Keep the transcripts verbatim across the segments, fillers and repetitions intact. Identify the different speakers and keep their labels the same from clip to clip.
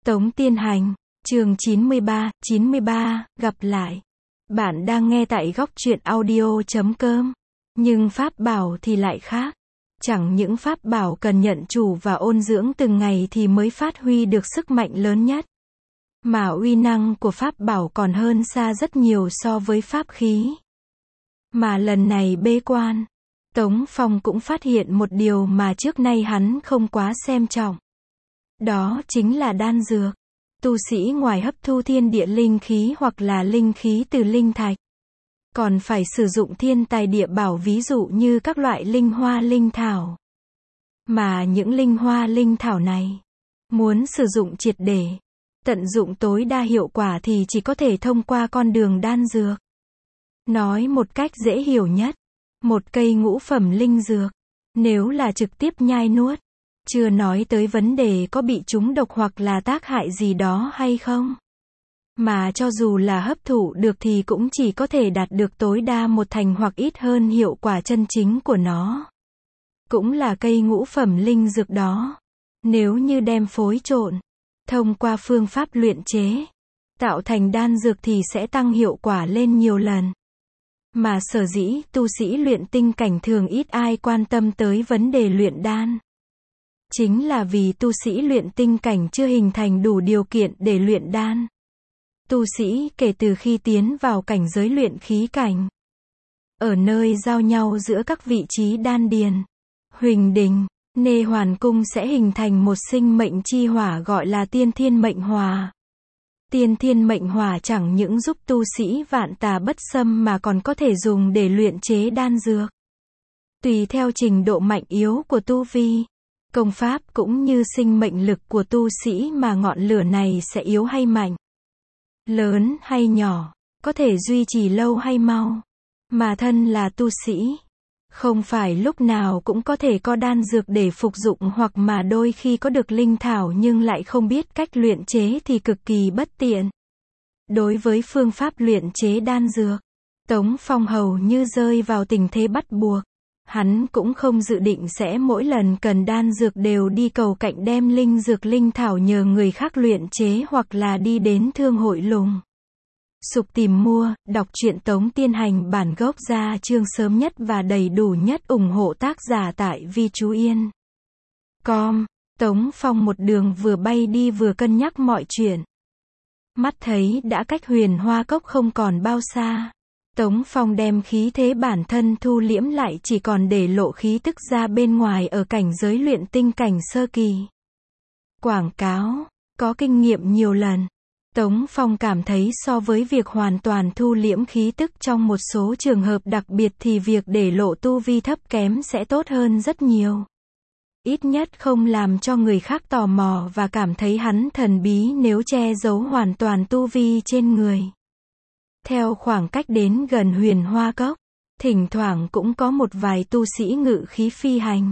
Speaker 1: Tống Tiên Hành, chương chín mươi ba, chín mươi ba, gặp lại. Bạn đang nghe tại góc truyện audio chấm com. Nhưng pháp bảo thì lại khác. Chẳng những pháp bảo cần nhận chủ và ôn dưỡng từng ngày thì mới phát huy được sức mạnh lớn nhất. Mà uy năng của pháp bảo còn hơn xa rất nhiều so với pháp khí. Mà lần này bế quan, Tống Phong cũng phát hiện một điều mà trước nay hắn không quá xem trọng. Đó chính là đan dược. Tu sĩ ngoài hấp thu thiên địa linh khí hoặc là linh khí từ linh thạch, còn phải sử dụng thiên tài địa bảo, ví dụ như các loại linh hoa linh thảo. Mà những linh hoa linh thảo này, muốn sử dụng triệt để, tận dụng tối đa hiệu quả thì chỉ có thể thông qua con đường đan dược. Nói một cách dễ hiểu nhất, một cây ngũ phẩm linh dược, nếu là trực tiếp nhai nuốt, chưa nói tới vấn đề có bị trúng độc hoặc là tác hại gì đó hay không. Mà cho dù là hấp thụ được thì cũng chỉ có thể đạt được tối đa một thành hoặc ít hơn hiệu quả chân chính của nó. Cũng là cây ngũ phẩm linh dược đó. Nếu như đem phối trộn, thông qua phương pháp luyện chế, tạo thành đan dược thì sẽ tăng hiệu quả lên nhiều lần. Mà sở dĩ tu sĩ luyện tinh cảnh thường ít ai quan tâm tới vấn đề luyện đan. Chính là vì tu sĩ luyện tinh cảnh chưa hình thành đủ điều kiện để luyện đan. Tu sĩ kể từ khi tiến vào cảnh giới luyện khí cảnh, ở nơi giao nhau giữa các vị trí đan điền, huỳnh đình, nê hoàn cung sẽ hình thành một sinh mệnh chi hỏa gọi là tiên thiên mệnh hỏa. Tiên thiên mệnh hỏa chẳng những giúp tu sĩ vạn tà bất xâm mà còn có thể dùng để luyện chế đan dược. Tùy theo trình độ mạnh yếu của tu vi, công pháp cũng như sinh mệnh lực của tu sĩ mà ngọn lửa này sẽ yếu hay mạnh, lớn hay nhỏ, có thể duy trì lâu hay mau. Mà thân là tu sĩ, không phải lúc nào cũng có thể có đan dược để phục dụng, hoặc mà đôi khi có được linh thảo nhưng lại không biết cách luyện chế thì cực kỳ bất tiện. Đối với phương pháp luyện chế đan dược, Tống Phong hầu như rơi vào tình thế bắt buộc. Hắn cũng không dự định sẽ mỗi lần cần đan dược đều đi cầu cạnh đem linh dược linh thảo nhờ người khác luyện chế hoặc là đi đến thương hội lùng sục tìm mua. Đọc truyện Tống Tiên Hành bản gốc ra chương sớm nhất và đầy đủ nhất, ủng hộ tác giả tại vi chú yên chấm com. Tống Phong một đường vừa bay đi vừa cân nhắc mọi chuyện. Mắt thấy đã cách Huyền Hoa Cốc không còn bao xa, Tống Phong đem khí thế bản thân thu liễm lại, chỉ còn để lộ khí tức ra bên ngoài ở cảnh giới luyện tinh cảnh sơ kỳ. Quảng cáo, có kinh nghiệm nhiều lần, Tống Phong cảm thấy so với việc hoàn toàn thu liễm khí tức trong một số trường hợp đặc biệt thì việc để lộ tu vi thấp kém sẽ tốt hơn rất nhiều. Ít nhất không làm cho người khác tò mò và cảm thấy hắn thần bí nếu che giấu hoàn toàn tu vi trên người. Theo khoảng cách đến gần Huyền Hoa Cốc, thỉnh thoảng cũng có một vài tu sĩ ngự khí phi hành.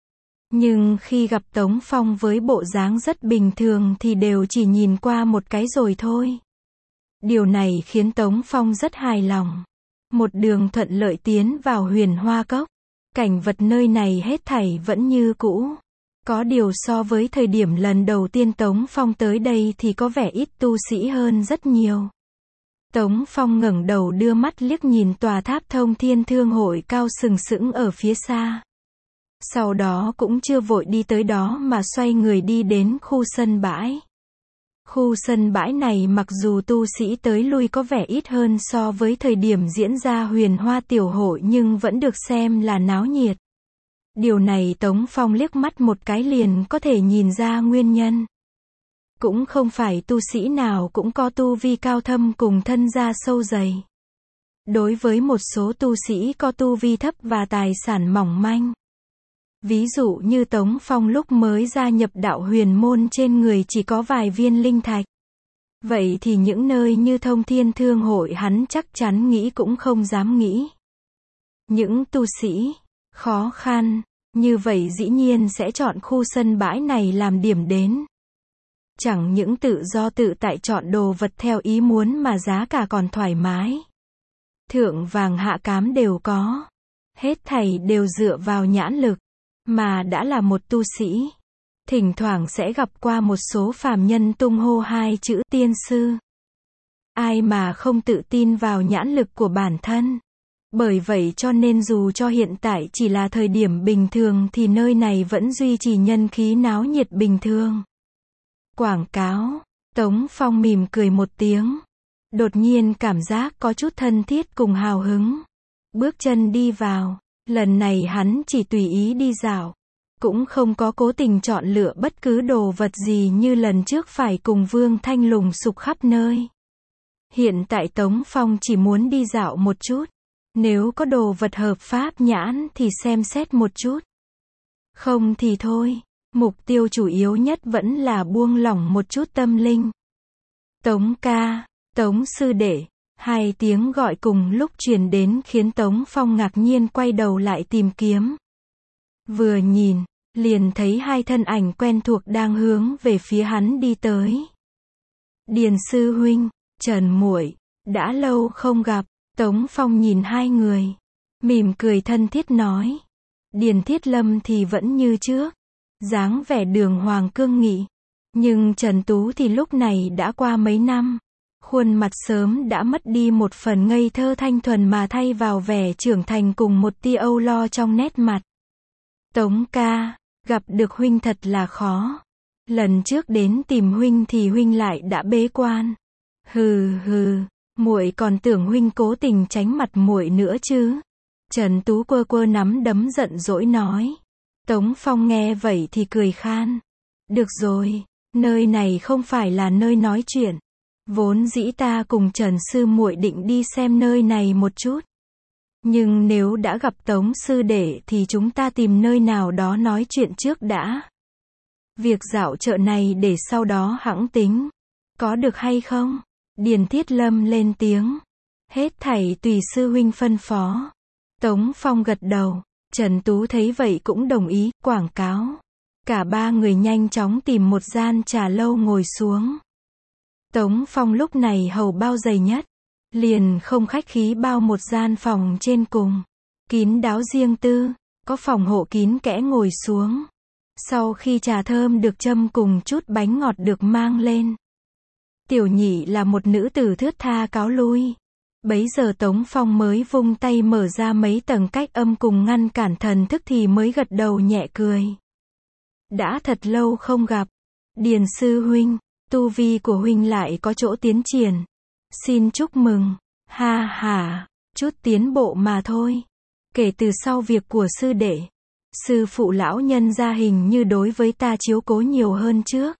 Speaker 1: Nhưng khi gặp Tống Phong với bộ dáng rất bình thường thì đều chỉ nhìn qua một cái rồi thôi. Điều này khiến Tống Phong rất hài lòng. Một đường thuận lợi tiến vào Huyền Hoa Cốc. Cảnh vật nơi này hết thảy vẫn như cũ. Có điều so với thời điểm lần đầu tiên Tống Phong tới đây thì có vẻ ít tu sĩ hơn rất nhiều. Tống Phong ngẩng đầu đưa mắt liếc nhìn tòa tháp Thông Thiên Thương hội cao sừng sững ở phía xa. Sau đó cũng chưa vội đi tới đó mà xoay người đi đến khu sân bãi. Khu sân bãi này mặc dù tu sĩ tới lui có vẻ ít hơn so với thời điểm diễn ra Huyền Hoa Tiểu hội nhưng vẫn được xem là náo nhiệt. Điều này Tống Phong liếc mắt một cái liền có thể nhìn ra nguyên nhân. Cũng không phải tu sĩ nào cũng có tu vi cao thâm cùng thân gia sâu dày. Đối với một số tu sĩ có tu vi thấp và tài sản mỏng manh, ví dụ như Tống Phong lúc mới gia nhập đạo huyền môn trên người chỉ có vài viên linh thạch, vậy thì những nơi như Thông Thiên Thương hội hắn chắc chắn nghĩ cũng không dám nghĩ. Những tu sĩ khó khăn như vậy dĩ nhiên sẽ chọn khu sân bãi này làm điểm đến. Chẳng những tự do tự tại chọn đồ vật theo ý muốn mà giá cả còn thoải mái. Thượng vàng hạ cám đều có. Hết thảy đều dựa vào nhãn lực. Mà đã là một tu sĩ, thỉnh thoảng sẽ gặp qua một số phàm nhân tung hô hai chữ tiên sư. Ai mà không tự tin vào nhãn lực của bản thân. Bởi vậy cho nên dù cho hiện tại chỉ là thời điểm bình thường thì nơi này vẫn duy trì nhân khí náo nhiệt bình thường. Quảng cáo. Tống Phong mỉm cười một tiếng. Đột nhiên cảm giác có chút thân thiết cùng hào hứng. Bước chân đi vào. Lần này hắn chỉ tùy ý đi dạo. Cũng không có cố tình chọn lựa bất cứ đồ vật gì như lần trước phải cùng Vương Thanh lùng sục khắp nơi. Hiện tại Tống Phong chỉ muốn đi dạo một chút. Nếu có đồ vật hợp pháp nhãn thì xem xét một chút. Không thì thôi. Mục tiêu chủ yếu nhất vẫn là buông lỏng một chút tâm linh. Tống ca, Tống sư đệ. Hai tiếng gọi cùng lúc truyền đến khiến Tống Phong ngạc nhiên quay đầu lại tìm kiếm. Vừa nhìn, liền thấy hai thân ảnh quen thuộc đang hướng về phía hắn đi tới. Điền sư huynh, Trần muội, đã lâu không gặp. Tống Phong nhìn hai người, mỉm cười thân thiết nói. Điền Thiết Lâm thì vẫn như trước, dáng vẻ đường hoàng cương nghị. Nhưng Trần Tú thì lúc này đã qua mấy năm. Khuôn mặt sớm đã mất đi một phần ngây thơ thanh thuần mà thay vào vẻ trưởng thành cùng một tia âu lo trong nét mặt. Tống ca, gặp được huynh thật là khó. Lần trước đến tìm huynh thì huynh lại đã bế quan. Hừ hừ, muội còn tưởng huynh cố tình tránh mặt muội nữa chứ. Trần Tú quơ quơ nắm đấm giận dỗi nói. Tống Phong nghe vậy thì cười khan. Được rồi, nơi này không phải là nơi nói chuyện. Vốn dĩ ta cùng Trần sư muội định đi xem nơi này một chút. Nhưng nếu đã gặp Tống sư đệ thì chúng ta tìm nơi nào đó nói chuyện trước đã. Việc dạo chợ này để sau đó hẵng tính. Có được hay không? Điền Thiết Lâm lên tiếng. Hết thảy tùy sư huynh phân phó. Tống Phong gật đầu. Trần Tú thấy vậy cũng đồng ý, quảng cáo. Cả ba người nhanh chóng tìm một gian trà lâu ngồi xuống. Tống Phong lúc này hầu bao dày nhất. Liền không khách khí bao một gian phòng trên cùng. Kín đáo riêng tư, có phòng hộ kín kẽ ngồi xuống. Sau khi trà thơm được châm cùng chút bánh ngọt được mang lên. Tiểu nhị là một nữ tử thướt tha cáo lui. Bấy giờ Tống Phong mới vung tay mở ra mấy tầng cách âm cùng ngăn cản thần thức thì mới gật đầu nhẹ cười. Đã thật lâu không gặp. Điền sư huynh, tu vi của huynh lại có chỗ tiến triển. Xin chúc mừng. Ha ha, chút tiến bộ mà thôi. Kể từ sau việc của sư đệ, sư phụ lão nhân gia hình như đối với ta chiếu cố nhiều hơn trước.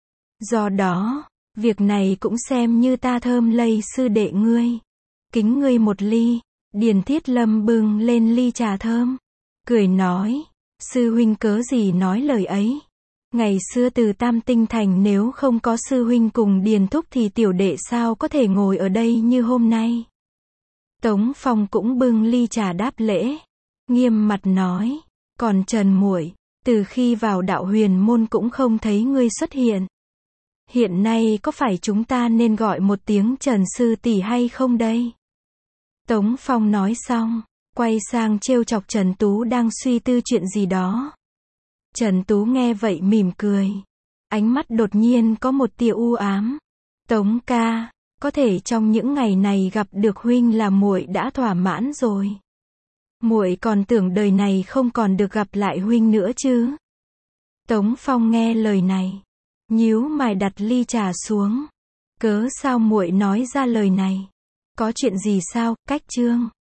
Speaker 1: Do đó, việc này cũng xem như ta thơm lây sư đệ ngươi. Kính ngươi một ly. Điền Thiết Lâm bưng lên ly trà thơm. Cười nói, sư huynh cớ gì nói lời ấy. Ngày xưa từ Tam Tinh Thành nếu không có sư huynh cùng Điền Thúc thì tiểu đệ sao có thể ngồi ở đây như hôm nay. Tống Phong cũng bưng ly trà đáp lễ. Nghiêm mặt nói, còn Trần muội, từ khi vào đạo huyền môn cũng không thấy ngươi xuất hiện. Hiện nay có phải chúng ta nên gọi một tiếng Trần sư tỷ hay không đây? Tống Phong nói xong, quay sang trêu chọc Trần Tú đang suy tư chuyện gì đó. Trần Tú nghe vậy mỉm cười. Ánh mắt đột nhiên có một tia u ám. Tống ca, có thể trong những ngày này gặp được huynh là muội đã thỏa mãn rồi. Muội còn tưởng đời này không còn được gặp lại huynh nữa chứ. Tống Phong nghe lời này, nhíu mày đặt ly trà xuống. Cớ sao muội nói ra lời này? Có chuyện gì sao, Cách Trương?